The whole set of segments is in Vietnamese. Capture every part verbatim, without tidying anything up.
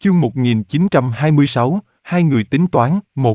Chương một nghìn chín trăm hai mươi sáu, hai người tính toán, một.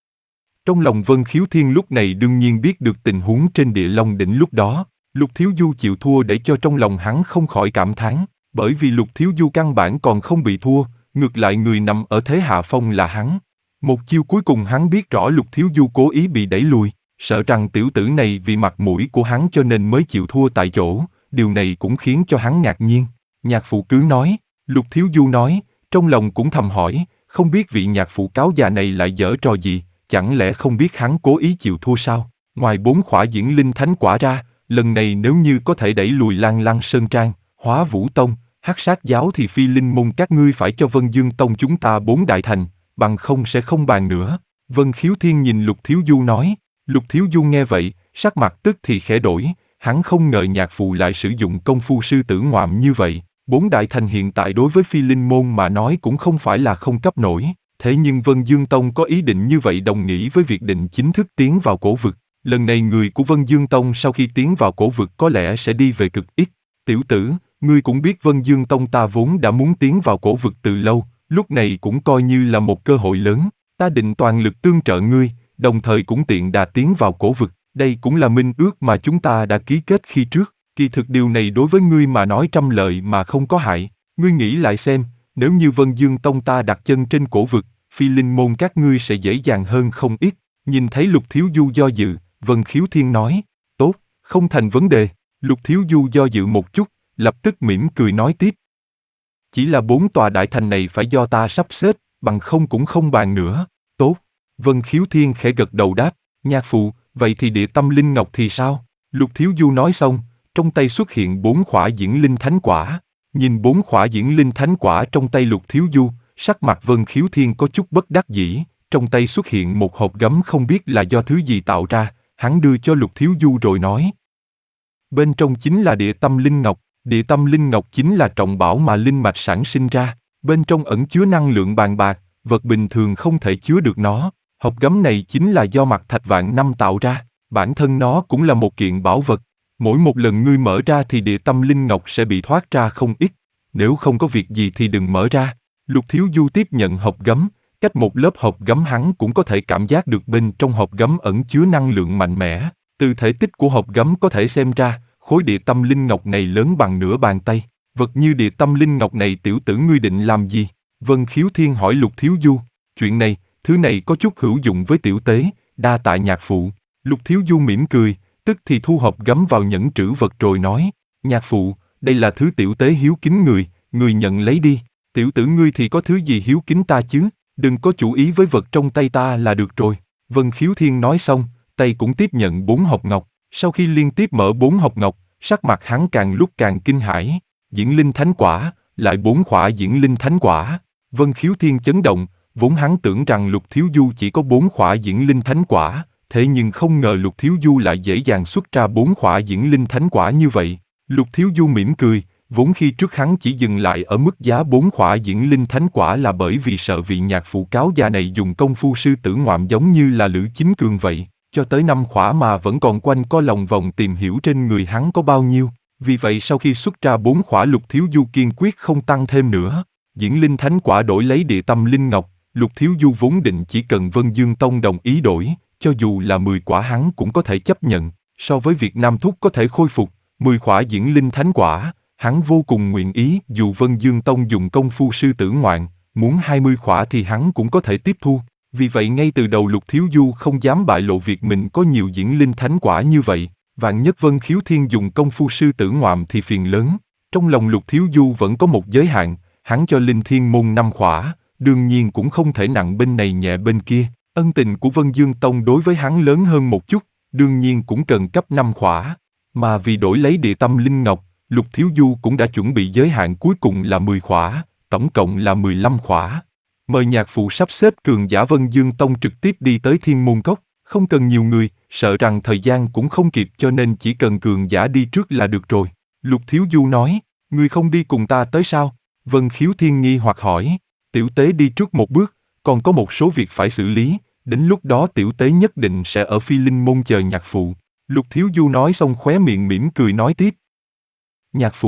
Trong lòng Vân Khiếu Thiên lúc này đương nhiên biết được tình huống trên Địa Long đỉnh lúc đó, Lục Thiếu Du chịu thua để cho trong lòng hắn không khỏi cảm thán, bởi vì Lục Thiếu Du căn bản còn không bị thua, ngược lại người nằm ở thế hạ phong là hắn. Một chiêu cuối cùng hắn biết rõ Lục Thiếu Du cố ý bị đẩy lùi, sợ rằng tiểu tử này vì mặt mũi của hắn cho nên mới chịu thua tại chỗ, điều này cũng khiến cho hắn ngạc nhiên. Nhạc phụ cứ nói, Lục Thiếu Du nói, trong lòng cũng thầm hỏi, không biết vị nhạc phụ cáo già này lại giở trò gì, chẳng lẽ không biết hắn cố ý chịu thua sao? Ngoài bốn khỏa diễn linh thánh quả ra, lần này nếu như có thể đẩy lùi Lan Lăng Sơn Trang, Hóa Vũ Tông, Hắc Sát Giáo thì Phi Linh Môn các ngươi phải cho Vân Dương Tông chúng ta bốn đại thành, bằng không sẽ không bàn nữa. Vân Khiếu Thiên nhìn Lục Thiếu Du nói. Lục Thiếu Du nghe vậy, sắc mặt tức thì khẽ đổi, hắn không ngờ nhạc phụ lại sử dụng công phu sư tử ngoạm như vậy. Bốn đại thành hiện tại đối với Phi Linh Môn mà nói cũng không phải là không cấp nổi, thế nhưng Vân Dương Tông có ý định như vậy đồng nghĩa với việc định chính thức tiến vào cổ vực. Lần này người của Vân Dương Tông sau khi tiến vào cổ vực có lẽ sẽ đi về cực ít. Tiểu tử, ngươi cũng biết Vân Dương Tông ta vốn đã muốn tiến vào cổ vực từ lâu, lúc này cũng coi như là một cơ hội lớn, ta định toàn lực tương trợ ngươi, đồng thời cũng tiện đà tiến vào cổ vực, đây cũng là minh ước mà chúng ta đã ký kết khi trước. Kỳ thực điều này đối với ngươi mà nói trăm lợi mà không có hại, ngươi nghĩ lại xem, nếu như Vân Dương Tông ta đặt chân trên cổ vực, Phi Linh Môn các ngươi sẽ dễ dàng hơn không ít. Nhìn thấy Lục Thiếu Du do dự, Vân Khiếu Thiên nói, tốt, không thành vấn đề. Lục Thiếu Du do dự một chút, lập tức mỉm cười nói tiếp. Chỉ là bốn tòa đại thành này phải do ta sắp xếp, bằng không cũng không bàn nữa. Tốt. Vân Khiếu Thiên khẽ gật đầu đáp, nhạc phụ, vậy thì địa tâm linh ngọc thì sao? Lục Thiếu Du nói xong, trong tay xuất hiện bốn khỏa diễn linh thánh quả. Nhìn bốn khỏa diễn linh thánh quả trong tay Lục Thiếu Du, sắc mặt Vân Khiếu Thiên có chút bất đắc dĩ, trong tay xuất hiện một hộp gấm không biết là do thứ gì tạo ra, hắn đưa cho Lục Thiếu Du rồi nói. Bên trong chính là địa tâm linh ngọc, địa tâm linh ngọc chính là trọng bảo mà linh mạch sản sinh ra, bên trong ẩn chứa năng lượng bàn bạc, vật bình thường không thể chứa được nó. Hộp gấm này chính là do mặt thạch vạn năm tạo ra, bản thân nó cũng là một kiện bảo vật. Mỗi một lần ngươi mở ra thì địa tâm linh ngọc sẽ bị thoát ra không ít, nếu không có việc gì thì đừng mở ra. Lục Thiếu Du tiếp nhận hộp gấm, cách một lớp hộp gấm hắn cũng có thể cảm giác được bên trong hộp gấm ẩn chứa năng lượng mạnh mẽ. Từ thể tích của hộp gấm có thể xem ra, khối địa tâm linh ngọc này lớn bằng nửa bàn tay. Vật như địa tâm linh ngọc này tiểu tử ngươi định làm gì? Vân Khiếu Thiên hỏi Lục Thiếu Du. Chuyện này, thứ này có chút hữu dụng với tiểu tế, đa tạ nhạc phụ. Lục Thiếu Du mỉm cười, tức thì thu hộp gấm vào nhẫn trữ vật rồi nói, nhạc phụ, đây là thứ tiểu tế hiếu kính người, người nhận lấy đi. Tiểu tử ngươi thì có thứ gì hiếu kính ta chứ, đừng có chủ ý với vật trong tay ta là được rồi. Vân Khiếu Thiên nói xong, tay cũng tiếp nhận bốn hộp ngọc, sau khi liên tiếp mở bốn hộp ngọc, sắc mặt hắn càng lúc càng kinh hãi. Diễn linh thánh quả, lại bốn khỏa diễn linh thánh quả. Vân Khiếu Thiên chấn động, vốn hắn tưởng rằng Lục Thiếu Du chỉ có bốn khỏa diễn linh thánh quả, thế nhưng không ngờ Lục Thiếu Du lại dễ dàng xuất ra bốn khỏa diễn linh thánh quả như vậy. Lục Thiếu Du mỉm cười, vốn khi trước hắn chỉ dừng lại ở mức giá bốn khỏa diễn linh thánh quả là bởi vì sợ vị nhạc phụ cáo già này dùng công phu sư tử ngoạm giống như là Lữ Chính Cường vậy, cho tới năm khỏa mà vẫn còn quanh co lòng vòng tìm hiểu trên người hắn có bao nhiêu. Vì vậy sau khi xuất ra bốn khỏa Lục Thiếu Du kiên quyết không tăng thêm nữa. Diễn linh thánh quả đổi lấy địa tâm linh ngọc, Lục Thiếu Du vốn định chỉ cần Vân Dương Tông đồng ý đổi, cho dù là mười quả hắn cũng có thể chấp nhận. So với việc Nam Thúc có thể khôi phục mười khỏa diễn linh thánh quả, hắn vô cùng nguyện ý. Dù Vân Dương Tông dùng công phu sư tử ngoạn, muốn hai mươi khỏa thì hắn cũng có thể tiếp thu. Vì vậy ngay từ đầu Lục Thiếu Du không dám bại lộ việc mình có nhiều diễn linh thánh quả như vậy. Vạn nhất Vân Khiếu Thiên dùng công phu sư tử ngoạm thì phiền lớn. Trong lòng Lục Thiếu Du vẫn có một giới hạn, hắn cho Linh Thiên Môn năm khỏa, đương nhiên cũng không thể nặng bên này nhẹ bên kia. Ân tình của Vân Dương Tông đối với hắn lớn hơn một chút, đương nhiên cũng cần cấp năm khỏa. Mà vì đổi lấy địa tâm linh ngọc, Lục Thiếu Du cũng đã chuẩn bị giới hạn cuối cùng là mười khỏa, tổng cộng là mười lăm khỏa. Mời nhạc phụ sắp xếp cường giả Vân Dương Tông trực tiếp đi tới Thiên Môn Cốc, không cần nhiều người, sợ rằng thời gian cũng không kịp cho nên chỉ cần cường giả đi trước là được rồi. Lục Thiếu Du nói, ngươi không đi cùng ta tới sao? Vân Khiếu Thiên nghi hoặc hỏi, tiểu tế đi trước một bước, còn có một số việc phải xử lý, đến lúc đó tiểu tế nhất định sẽ ở Phi Linh Môn chờ nhạc phụ. Lục Thiếu Du nói xong khóe miệng mỉm cười nói tiếp. Nhạc phụ,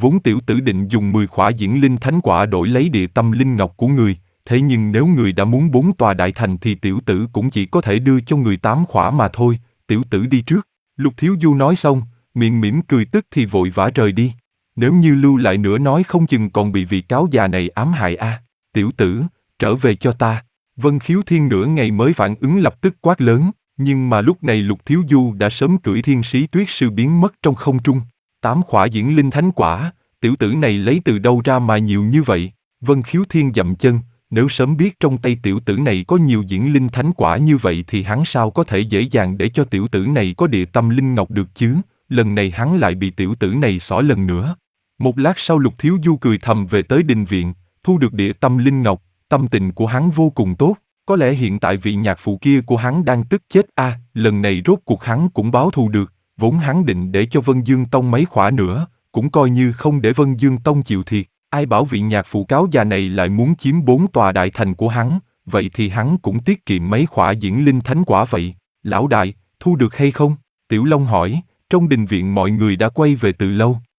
Vốn tiểu tử định dùng mười khỏa diễn linh thánh quả đổi lấy địa tâm linh ngọc của người, thế nhưng nếu người đã muốn bốn tòa đại thành thì tiểu tử cũng chỉ có thể đưa cho người tám khỏa mà thôi, tiểu tử đi trước. Lục Thiếu Du nói xong, miệng mỉm cười tức thì vội vã rời đi. Nếu như lưu lại nữa nói không chừng còn bị vị cáo già này ám hại a. À. Tiểu tử, trở về cho ta. Vân Khiếu Thiên nửa ngày mới phản ứng lập tức quát lớn, nhưng mà lúc này Lục Thiếu Du đã sớm cưỡi Thiên Sĩ Tuyết Sư biến mất trong không trung. Tám khỏa diễn linh thánh quả, tiểu tử này lấy từ đâu ra mà nhiều như vậy? Vân Khiếu Thiên dậm chân, nếu sớm biết trong tay tiểu tử này có nhiều diễn linh thánh quả như vậy thì hắn sao có thể dễ dàng để cho tiểu tử này có địa tâm linh ngọc được chứ? Lần này hắn lại bị tiểu tử này xỏ lần nữa. Một lát sau Lục Thiếu Du cười thầm về tới đình viện, thu được địa tâm linh ngọc, tâm tình của hắn vô cùng tốt. Có lẽ hiện tại vị nhạc phụ kia của hắn đang tức chết a, à, lần này rốt cuộc hắn cũng báo thù được, vốn hắn định để cho Vân Dương Tông mấy khỏa nữa, cũng coi như không để Vân Dương Tông chịu thiệt. Ai bảo vị nhạc phụ cáo già này lại muốn chiếm bốn tòa đại thành của hắn, vậy thì hắn cũng tiết kiệm mấy khỏa diễn linh thánh quả vậy. Lão đại, thu được hay không? Tiểu Long hỏi, trong đình viện mọi người đã quay về từ lâu.